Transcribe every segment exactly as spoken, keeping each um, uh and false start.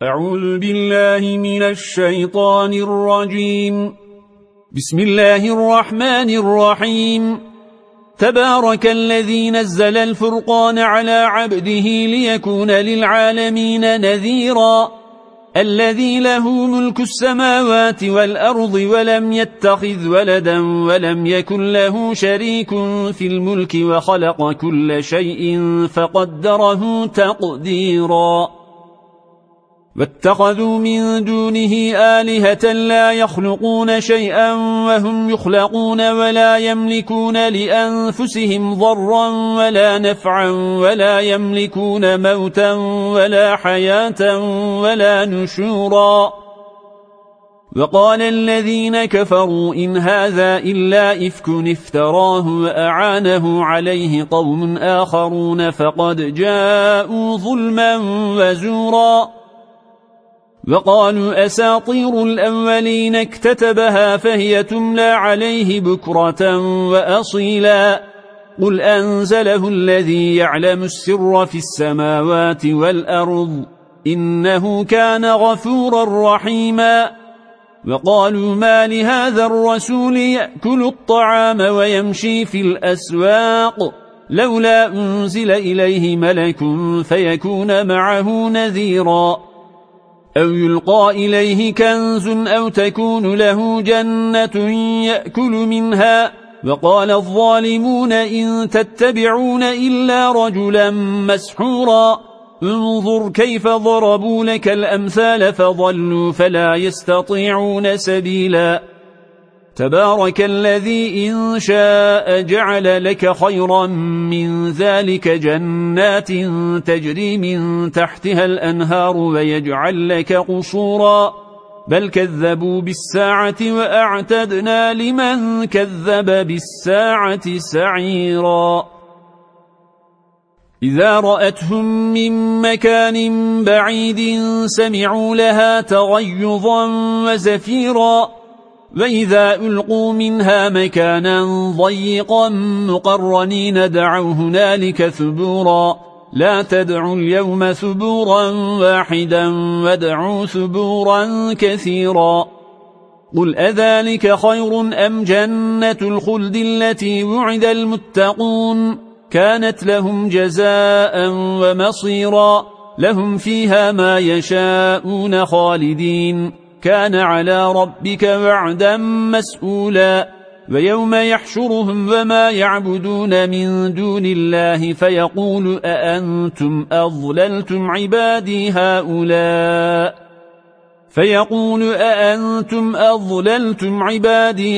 أعوذ بالله من الشيطان الرجيم. بسم الله الرحمن الرحيم. تبارك الذي نزل الفرقان على عبده ليكون للعالمين نذيرا الذي له ملك السماوات والأرض ولم يتخذ ولدا ولم يكن له شريك في الملك وخلق كل شيء فقدره تقديرا واتخذوا من دونه آلهة لا يخلقون شيئا وهم يخلقون ولا يملكون لأنفسهم ضرا ولا نفعا ولا يملكون موتا ولا حياة ولا نشورا وقال الذين كفروا إن هذا إلا إفك افتراه وأعانه عليه قوم آخرون فقد جاءوا ظلما وزورا وقالوا أساطير الأولين اكتتبها فهي تملى عليه بكرة وأصيلا قل أنزله الذي يعلم السر في السماوات والأرض إنه كان غفورا رحيما وقالوا ما لهذا الرسول يأكل الطعام ويمشي في الأسواق لولا أنزل إليه ملك فيكون معه نذيرا أو يلقى إليه كنز أو تكون له جنة يأكل منها وقال الظالمون إن تتبعون إلا رجلا مسحورا انظر كيف ضربوا لك الأمثال فضلوا فلا يستطيعون سبيلا تبارك الذي إن شاء جعل لك خيرا من ذلك جنات تجري من تحتها الأنهار ويجعل لك قصورا بل كذبوا بالساعة وأعتدنا لمن كذب بالساعة سعيرا إذا رأتهم من مكان بعيد سمعوا لها تغيظا وزفيرا وإذا ألقوا منها مكانا ضيقا مقرنين دعوا هنالك ثبورا لا تدعوا اليوم ثبورا واحدا وادعوا ثبورا كثيرا قل أذلك خير أم جنة الخلد التي وعد المتقون كانت لهم جزاء ومصيرا لهم فيها ما يشاءون خالدين كان على ربك وعدا مسؤولا ويوم يحشرهم وما يعبدون من دون الله فيقول أأنتم أضللتم عبادي هؤلاء فيقول أأنتم أضللتم عبادي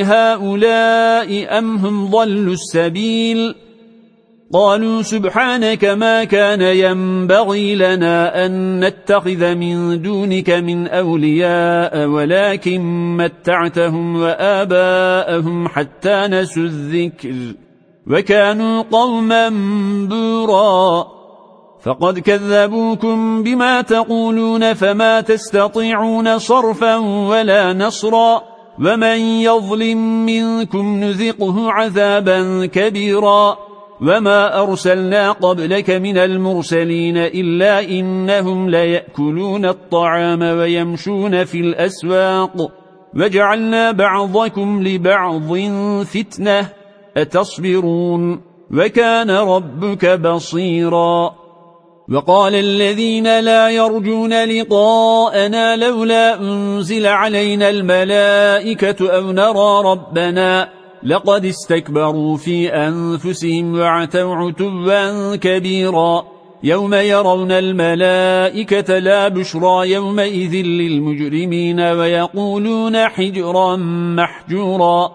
هؤلاء أم هم ضلوا السبيل قالوا سبحانك ما كان ينبغي لنا أن نتخذ من دونك من أولياء ولكن متعتهم وآباءهم حتى نسوا الذكر وكانوا قوما بورا فقد كذبوكم بما تقولون فما تستطيعون صرفا ولا نصرا ومن يظلم منكم نذقه عذابا كبيرا وما أرسلنا قبلك من المرسلين إلا إنهم ليأكلون الطعام ويمشون في الأسواق وجعلنا بعضكم لبعض فتنة أتصبرون وكان ربك بصيرا وقال الذين لا يرجون لقاءنا لولا أنزل علينا الملائكة أو نرى ربنا لقد استكبروا في أنفسهم وعتوا عتوا كبيرا يوم يرون الملائكة لا بشرى يومئذ للمجرمين ويقولون حجرا محجورا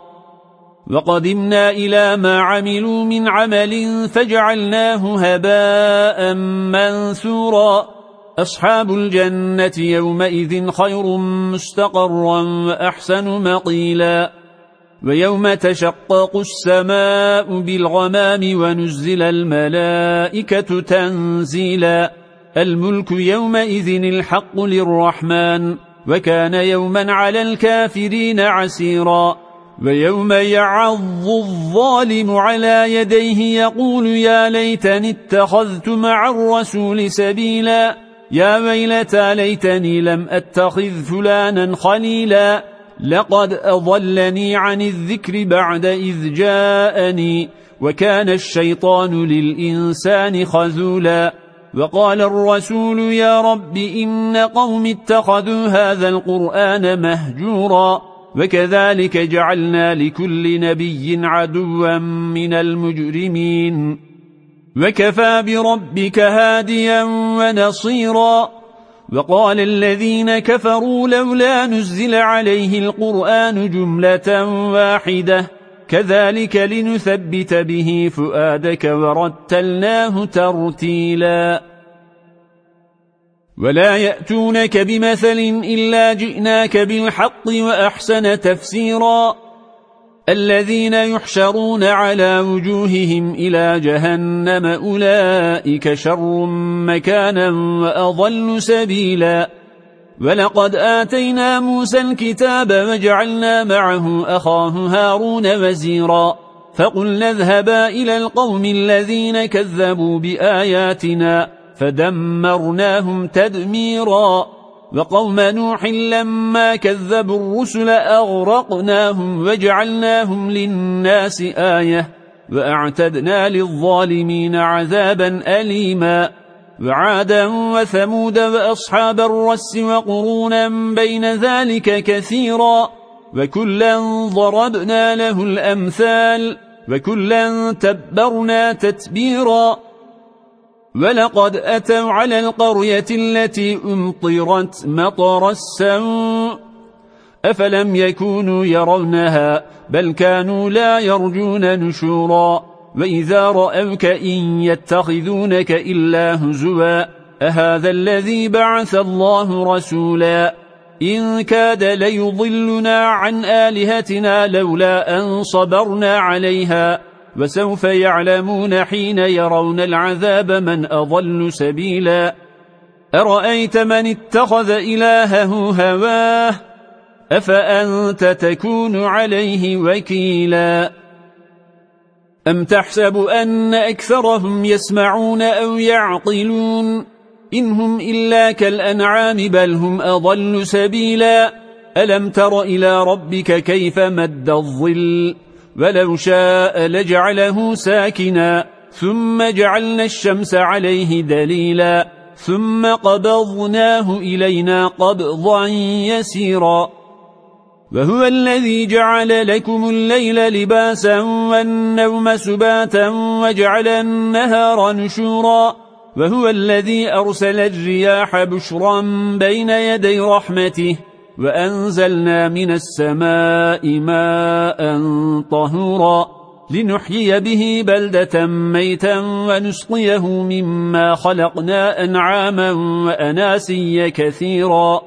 وقدمنا إلى ما عملوا من عمل فجعلناه هباء منثورا أصحاب الجنة يومئذ خير مستقرا وأحسن مقيلا ويوم تشقق السماء بالغمام ونزل الملائكة تنزيلا الملك يومئذ الحق للرحمن وكان يوما على الكافرين عسيرا ويوم يعض الظالم على يديه يقول يا ليتني اتخذت مع الرسول سبيلا يا ويلتى ليتني لم أتخذ فلانا خليلا لقد أضلني عن الذكر بعد إذ جاءني وكان الشيطان للإنسان خذولا وقال الرسول يا رب إن قوم اتخذوا هذا القرآن مهجورا وكذلك جعلنا لكل نبي عدوا من المجرمين وكفى بربك هاديا ونصيرا وقال الذين كفروا لولا نزل عليه القرآن جملة واحدة كذلك لنثبت به فؤادك ورتلناه ترتيلا ولا يأتونك بمثل إلا جئناك بالحق وأحسن تفسيرا الذين يحشرون على وجوههم إلى جهنم أولئك شر مكانا وأضل سبيلا ولقد آتينا موسى الكتاب وجعلنا معه أخاه هارون وزيرا فقلنا اذهبا إلى القوم الذين كذبوا بآياتنا فدمرناهم تدميرا وقوم نوح لما كذبوا الرسل أغرقناهم وجعلناهم للناس آية وأعتدنا للظالمين عذابا أليما وعادا وثمود وأصحاب الرس وقرونا بين ذلك كثيرا وكلا ضربنا له الأمثال وكلا تبرنا تتبيرا ولقد أتوا على القرية التي أمطرت مطر السوء أفلم يكونوا يرونها بل كانوا لا يرجون نشورا وإذا رأوك إن يتخذونك إلا هزوا أهذا الذي بعث الله رسولا إن كاد ليضلنا عن آلهتنا لولا أن صبرنا عليها وسوف يعلمون حين يرون العذاب من أضل سبيلا أرأيت من اتخذ إلهه هواه أفأنت تكون عليه وكيلا أم تحسب أن أكثرهم يسمعون أو يعقلون إنهم إلا كالأنعام بل هم أضل سبيلا ألم تر إلى ربك كيف مد الظل ولو شاء لجعله ساكنا ثم جعلنا الشمس عليه دليلا ثم قبضناه إلينا قبضا يسيرا وهو الذي جعل لكم الليل لباسا والنوم سباتا وجعل النهار نشورا وهو الذي أرسل الرياح بشرا بين يدي رحمته وأنزلنا من السماء ماء طهورا لنحيي به بلدة ميتا ونسقيه مما خلقنا أنعاما وأناسيا كثيرا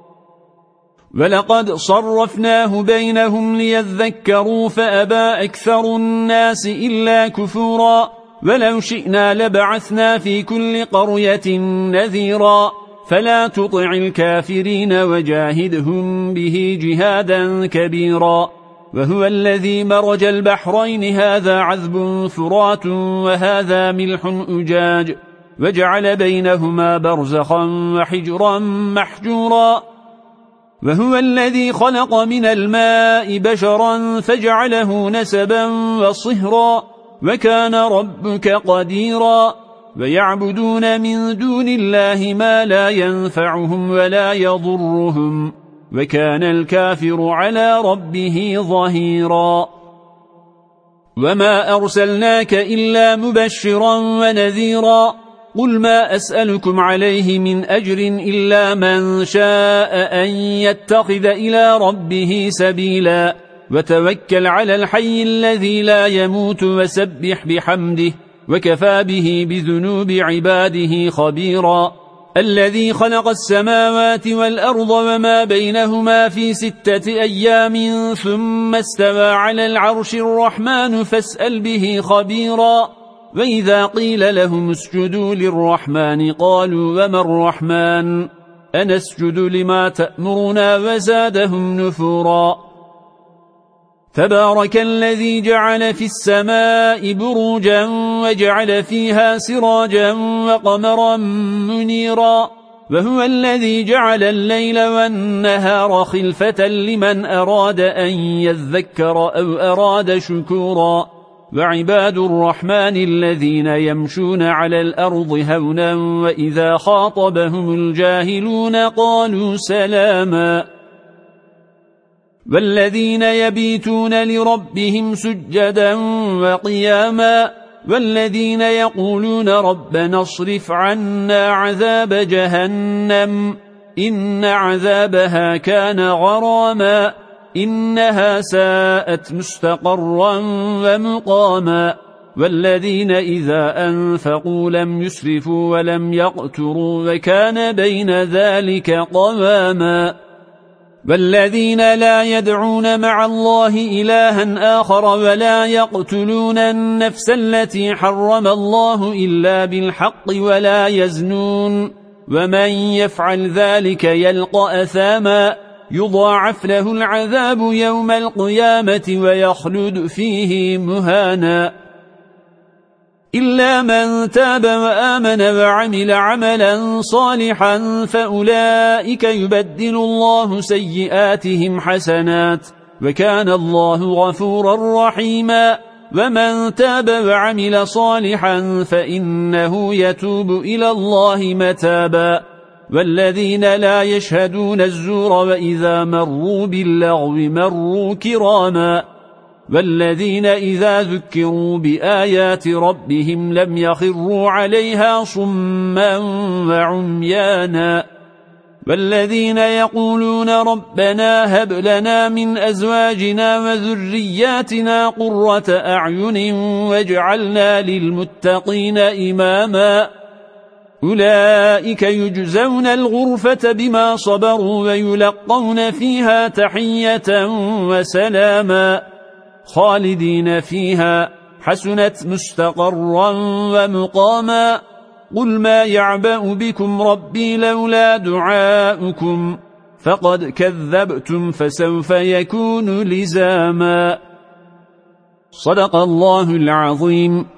ولقد صرفناه بينهم ليذكروا فأبى أكثر الناس إلا كفورا ولو شئنا لبعثنا في كل قرية نذيرا فلا تطع الكافرين وجاهدهم به جهادا كبيرا وهو الذي مرج البحرين هذا عذب فرات وهذا ملح أجاج وجعل بينهما برزخا وحجرا محجورا وهو الذي خلق من الماء بشرا فجعله نسبا وصهرا وكان ربك قديرا ويعبدون من دون الله ما لا ينفعهم ولا يضرهم وكان الكافر على ربه ظهيرا وما أرسلناك إلا مبشرا ونذيرا قل ما أسألكم عليه من أجر إلا من شاء أن يتخذ إلى ربه سبيلا وتوكل على الحي الذي لا يموت وسبح بحمده وكفى به بذنوب عباده خبيرا الذي خلق السماوات والأرض وما بينهما في ستة أيام ثم استوى على العرش الرحمن فاسأل به خبيرا وإذا قيل لهم اسجدوا للرحمن قالوا وما الرحمن أنسجد لما تأمرنا وزادهم نفورا تبارك الذي جعل في السماء بروجا وجعل فيها سراجا وقمرا منيرا وهو الذي جعل الليل والنهار خلفة لمن أراد أن يذكر أو أراد شكورا وعباد الرحمن الذين يمشون على الأرض هونا وإذا خاطبهم الجاهلون قالوا سلاما والذين يبيتون لربهم سجدا وقياما والذين يقولون ربنا اصرف عنا عذاب جهنم إن عذابها كان غراما إنها ساءت مستقرا ومقاما والذين إذا أنفقوا لم يسرفوا ولم يقتروا وكان بين ذلك قواما والذين لا يدعون مع الله إلها آخر ولا يقتلون النفس التي حرم الله إلا بالحق ولا يزنون ومن يفعل ذلك يلقى أثاما يضاعف له العذاب يوم القيامة ويخلد فيه مهانا إلا من تاب وآمن وعمل عملا صالحا فأولئك يبدل الله سيئاتهم حسنات وكان الله غفورا رحيما ومن تاب وعمل صالحا فإنه يتوب إلى الله متابا والذين لا يشهدون الزور وإذا مروا باللغو مروا كراما والذين إذا ذكروا بآيات ربهم لم يخروا عليها صما وعميانا والذين يقولون ربنا هب لنا من أزواجنا وذرياتنا قرة أعين واجعلنا للمتقين إماما أولئك يجزون الغرفة بما صبروا ويلقون فيها تحية وسلاما خالدين فيها حسنت مستقرا ومقاما قل ما يعبأ بكم ربي لولا دعاؤكم فقد كذبتم فسوف يكون لزاما صدق الله العظيم.